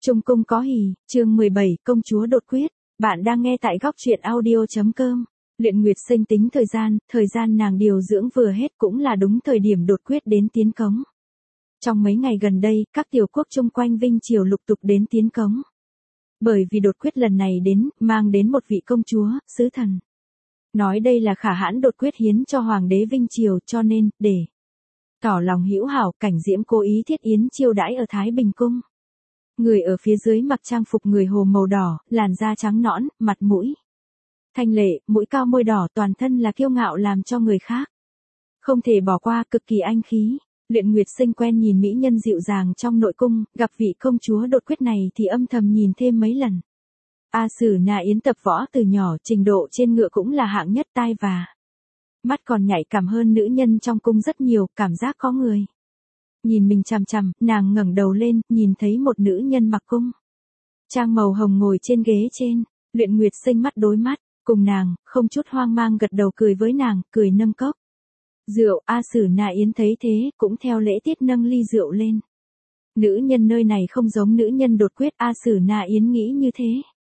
Trung cung có hỉ, chương 17, công chúa đột quyết. Bạn đang nghe tại góc truyện audio.com. Luyện Nguyệt Sinh tính thời gian nàng điều dưỡng vừa hết cũng là đúng thời điểm đột quyết đến tiến cống. Trong mấy ngày gần đây, các tiểu quốc chung quanh Vinh Triều lục tục đến tiến cống. Bởi vì đột quyết lần này đến, mang đến một vị công chúa, sứ thần. Nói đây là khả hãn đột quyết hiến cho Hoàng đế Vinh Triều, cho nên, để tỏ lòng hữu hảo, Cảnh Diễm cố ý thiết yến chiêu đãi ở Thái Bình Cung. Người ở phía dưới mặc trang phục người Hồ màu đỏ, làn da trắng nõn, mặt mũi thanh lệ, mũi cao môi đỏ, toàn thân là kiêu ngạo làm cho người khác không thể bỏ qua, cực kỳ anh khí. Luyện Nguyệt Sinh quen nhìn mỹ nhân dịu dàng trong nội cung, gặp vị công chúa đột quyết này thì âm thầm nhìn thêm mấy lần. A Sử Na Yến tập võ từ nhỏ, trình độ trên ngựa cũng là hạng nhất, tai và mắt còn nhạy cảm hơn nữ nhân trong cung rất nhiều, cảm giác có người nhìn mình chằm chằm. Nàng ngẩng đầu lên, nhìn thấy một nữ nhân mặc cung trang màu hồng ngồi trên ghế trên. Luyện Nguyệt Sinh mắt đối mắt cùng nàng, không chút hoang mang gật đầu cười với nàng, cười nâng cốc rượu. A Sử Na Yến thấy thế, cũng theo lễ tiết nâng ly rượu lên. Nữ nhân nơi này không giống nữ nhân đột quyết, A Sử Na Yến nghĩ như thế.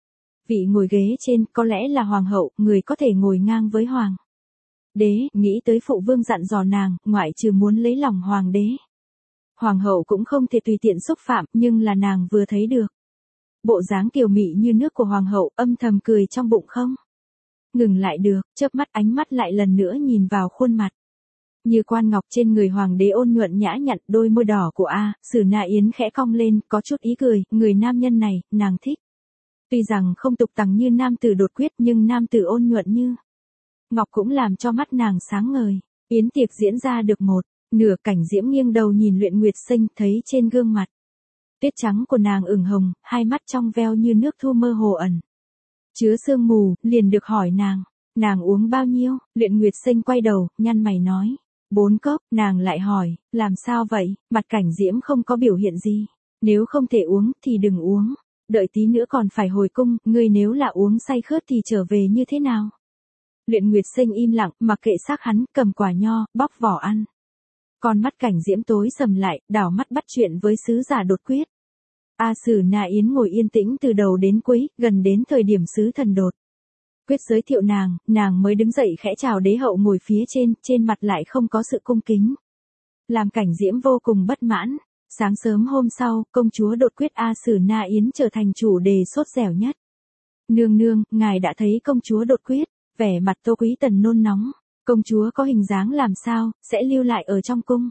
Vị ngồi ghế trên có lẽ là hoàng hậu, người có thể ngồi ngang với hoàng đế. Nghĩ tới phụ vương dặn dò nàng, ngoại trừ muốn lấy lòng hoàng đế, hoàng hậu cũng không thể tùy tiện xúc phạm, nhưng là nàng vừa thấy được bộ dáng kiều mị như nước của hoàng hậu, âm thầm cười trong bụng không ngừng lại được, chớp mắt ánh mắt lại lần nữa nhìn vào khuôn mặt như quan ngọc trên người hoàng đế, ôn nhuận nhã nhặn. Đôi môi đỏ của A Sử Na Yến khẽ cong lên, có chút ý cười. Người nam nhân này, nàng thích. Tuy rằng không tục tằng như nam tử đột quyết, nhưng nam tử ôn nhuận như ngọc cũng làm cho mắt nàng sáng ngời. Yến tiệc diễn ra được một nửa, Cảnh Diễm nghiêng đầu nhìn Luyện Nguyệt Sinh, thấy trên gương mặt tuyết trắng của nàng ửng hồng, hai mắt trong veo như nước thu mơ hồ ẩn chứa sương mù, liền được hỏi nàng uống bao nhiêu. Luyện Nguyệt Sinh quay đầu, nhăn mày nói, 4 cốc. Nàng lại hỏi, làm sao vậy? Mặt Cảnh Diễm không có biểu hiện gì. Nếu không thể uống thì đừng uống, đợi tí nữa còn phải hồi cung, ngươi nếu là uống say khướt thì trở về như thế nào? Luyện Nguyệt Sinh im lặng, mặc kệ xác hắn, cầm quả nho, bóc vỏ ăn. Con mắt Cảnh Diễm tối sầm lại, đảo mắt bắt chuyện với sứ giả đột quyết. A Sử Na Yến ngồi yên tĩnh từ đầu đến cuối, gần đến thời điểm sứ thần đột quyết giới thiệu nàng mới đứng dậy khẽ chào đế hậu ngồi phía trên mặt lại không có sự cung kính, làm Cảnh Diễm vô cùng bất mãn. Sáng sớm hôm sau, công chúa đột quyết A Sử Na Yến trở thành chủ đề sốt dẻo nhất. Nương nương, ngài đã thấy công chúa đột quyết. Vẻ mặt Tô Quý Tần nôn nóng. Công chúa có hình dáng làm sao, sẽ lưu lại ở trong cung?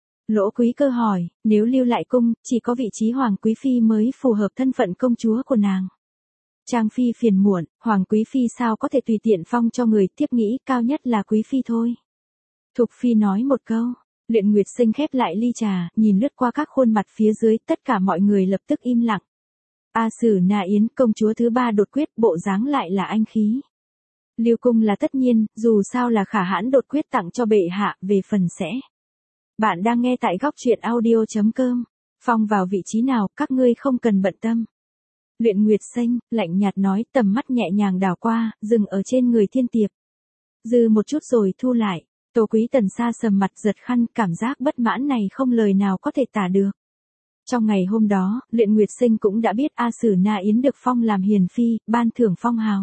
Lỗ Quý Cơ hỏi, nếu lưu lại cung, chỉ có vị trí hoàng quý phi mới phù hợp thân phận công chúa của nàng. Trang Phi phiền muộn, hoàng quý phi sao có thể tùy tiện phong cho người, thiếp nghĩ cao nhất là quý phi thôi. Thục Phi nói một câu. Luyện Nguyệt Sinh khép lại ly trà, nhìn lướt qua các khuôn mặt phía dưới, tất cả mọi người lập tức im lặng. A Sử Na Yến, công chúa thứ 3 đột quyết, bộ dáng lại là anh khí. Lưu cung là tất nhiên, dù sao là khả hãn đột quyết tặng cho bệ hạ, về phần sẽ. Bạn đang nghe tại góc truyện audio.com. Phong vào vị trí nào, các ngươi không cần bận tâm. Luyện Nguyệt Sinh, lạnh nhạt nói, tầm mắt nhẹ nhàng đảo qua, dừng ở trên người Thiên Tiệp. Dư một chút rồi thu lại. Tô Quý Tần xa sầm mặt giật khăn, cảm giác bất mãn này không lời nào có thể tả được. Trong ngày hôm đó, Luyện Nguyệt Sinh cũng đã biết A Sử Na Yến được phong làm hiền phi, ban thưởng phong hào.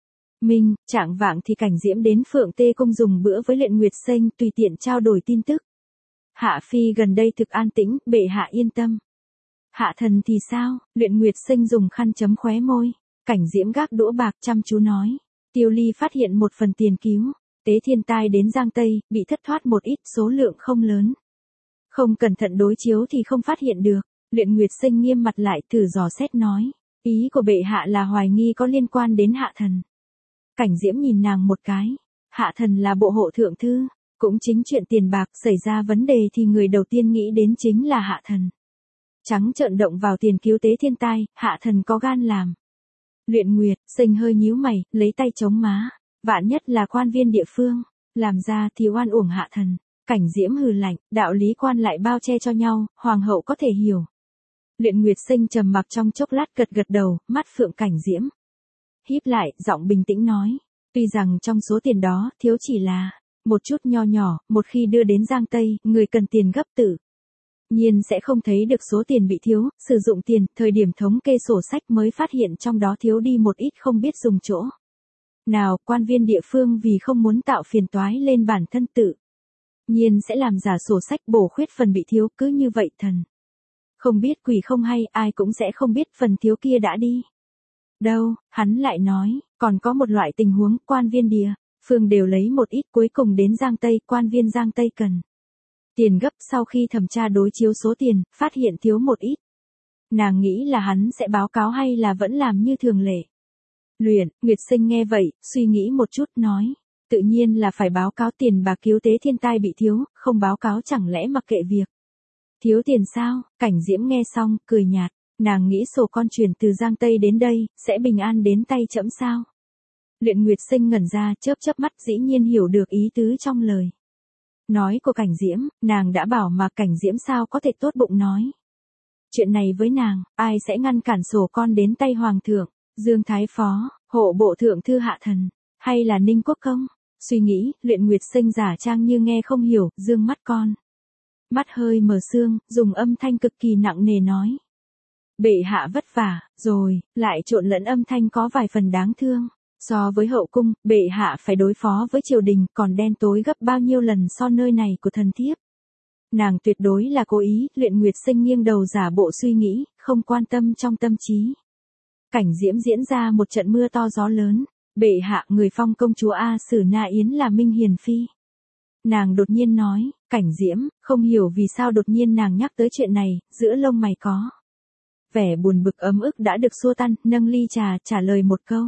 Trạng vạng thì Cảnh Diễm đến Phượng Tê Cung dùng bữa với Luyện Nguyệt Sinh, tùy tiện trao đổi tin tức. Hạ phi gần đây thực an tĩnh, bệ hạ yên tâm. Hạ thần thì sao? Luyện Nguyệt Sinh dùng khăn chấm khóe môi. Cảnh Diễm gác đũa bạc chăm chú nói. Tiêu Ly phát hiện một phần tiền cứu tế thiên tai đến Giang Tây, bị thất thoát một ít, số lượng không lớn. Không cẩn thận đối chiếu thì không phát hiện được. Luyện Nguyệt Sinh nghiêm mặt lại, thử dò xét nói. Ý của bệ hạ là hoài nghi có liên quan đến hạ thần. Cảnh Diễm nhìn nàng một cái. Hạ thần là bộ hộ thượng thư. Cũng chính chuyện tiền bạc xảy ra vấn đề thì người đầu tiên nghĩ đến chính là hạ thần. Trắng trợn động vào tiền cứu tế thiên tai, hạ thần có gan làm. Luyện Nguyệt Sinh hơi nhíu mày, lấy tay chống má. Vạn nhất là quan viên địa phương, làm ra thì oan uổng hạ thần. Cảnh Diễm hừ lạnh, đạo lý quan lại bao che cho nhau, hoàng hậu có thể hiểu. Luyện Nguyệt Sinh trầm mặc trong chốc lát, gật đầu, mắt phượng Cảnh Diễm híp lại, giọng bình tĩnh nói. Tuy rằng trong số tiền đó, thiếu chỉ là một chút nho nhỏ, một khi đưa đến Giang Tây, người cần tiền gấp tử. Nhiên sẽ không thấy được số tiền bị thiếu, sử dụng tiền, thời điểm thống kê sổ sách mới phát hiện trong đó thiếu đi một ít không biết dùng chỗ. Nào, quan viên địa phương vì không muốn tạo phiền toái lên bản thân tự. Nhiên sẽ làm giả sổ sách bổ khuyết phần bị thiếu, cứ như vậy thần. Không biết quỷ không hay, ai cũng sẽ không biết phần thiếu kia đã đi. Đâu, hắn lại nói, còn có một loại tình huống, quan viên địa phương đều lấy một ít, cuối cùng đến Giang Tây, quan viên Giang Tây cần tiền gấp, sau khi thẩm tra đối chiếu số tiền, phát hiện thiếu một ít. Nàng nghĩ là hắn sẽ báo cáo hay là vẫn làm như thường lệ. Nguyệt Sinh nghe vậy, suy nghĩ một chút nói, tự nhiên là phải báo cáo tiền bạc cứu tế thiên tai bị thiếu, không báo cáo chẳng lẽ mặc kệ việc. Thiếu tiền sao? Cảnh Diễm nghe xong, cười nhạt, nàng nghĩ sổ con chuyển từ Giang Tây đến đây, sẽ bình an đến tay trẫm sao? Nguyệt Sinh ngẩn ra, chớp mắt dĩ nhiên hiểu được ý tứ trong lời nói của Cảnh Diễm, nàng đã bảo mà Cảnh Diễm sao có thể tốt bụng nói. Chuyện này với nàng, ai sẽ ngăn cản sổ con đến tay Hoàng thượng, Dương Thái Phó, hộ bộ thượng thư hạ thần, hay là Ninh Quốc Công? Suy nghĩ, Nguyệt Sinh giả trang như nghe không hiểu, dương mắt con. Mắt hơi mở sương, dùng âm thanh cực kỳ nặng nề nói. Bệ hạ vất vả, rồi, lại trộn lẫn âm thanh có vài phần đáng thương. So với hậu cung, bệ hạ phải đối phó với triều đình còn đen tối gấp bao nhiêu lần so nơi này của thần thiếp. Nàng tuyệt đối là cố ý, Nguyệt Sinh nghiêng đầu giả bộ suy nghĩ, không quan tâm trong tâm trí. Cảnh Diễm diễn ra một trận mưa to gió lớn, bệ hạ người phong công chúa A Sử Na Yến là Minh Hiền Phi. Nàng đột nhiên nói, Cảnh Diễm, không hiểu vì sao đột nhiên nàng nhắc tới chuyện này, giữa lông mày có vẻ buồn bực ấm ức đã được xua tan, nâng ly trà trả lời một câu.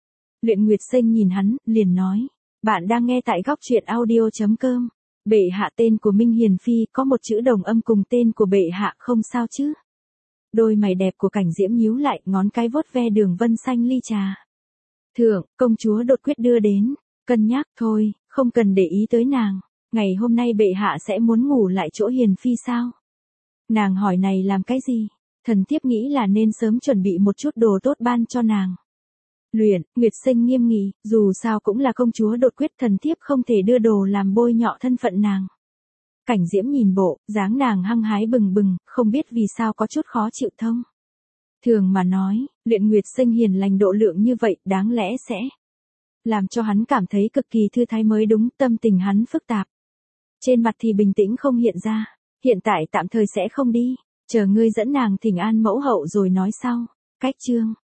Nguyệt Sinh nhìn hắn, liền nói, bạn đang nghe tại góc truyện audio.com. Bệ hạ tên của Minh Hiền Phi có một chữ đồng âm cùng tên của bệ hạ không sao chứ? Đôi mày đẹp của Cảnh Diễm nhíu lại, ngón cái vuốt ve đường vân xanh ly trà. Thượng, công chúa đột quyết đưa đến, cân nhắc thôi, không cần để ý tới nàng. Ngày hôm nay bệ hạ sẽ muốn ngủ lại chỗ Hiền Phi sao? Nàng hỏi này làm cái gì? Thần thiếp nghĩ là nên sớm chuẩn bị một chút đồ tốt ban cho nàng. Nguyệt Sinh nghiêm nghị, dù sao cũng là công chúa đột quyết, thần thiếp không thể đưa đồ làm bôi nhọ thân phận nàng. Cảnh Diễm nhìn bộ, dáng nàng hăng hái bừng bừng, không biết vì sao có chút khó chịu thông. Thường mà nói, Nguyệt Sinh hiền lành độ lượng như vậy, đáng lẽ sẽ làm cho hắn cảm thấy cực kỳ thư thái mới đúng, tâm tình hắn phức tạp. Trên mặt thì bình tĩnh không hiện ra, hiện tại tạm thời sẽ không đi, chờ ngươi dẫn nàng thỉnh an mẫu hậu rồi nói sau. Cách chương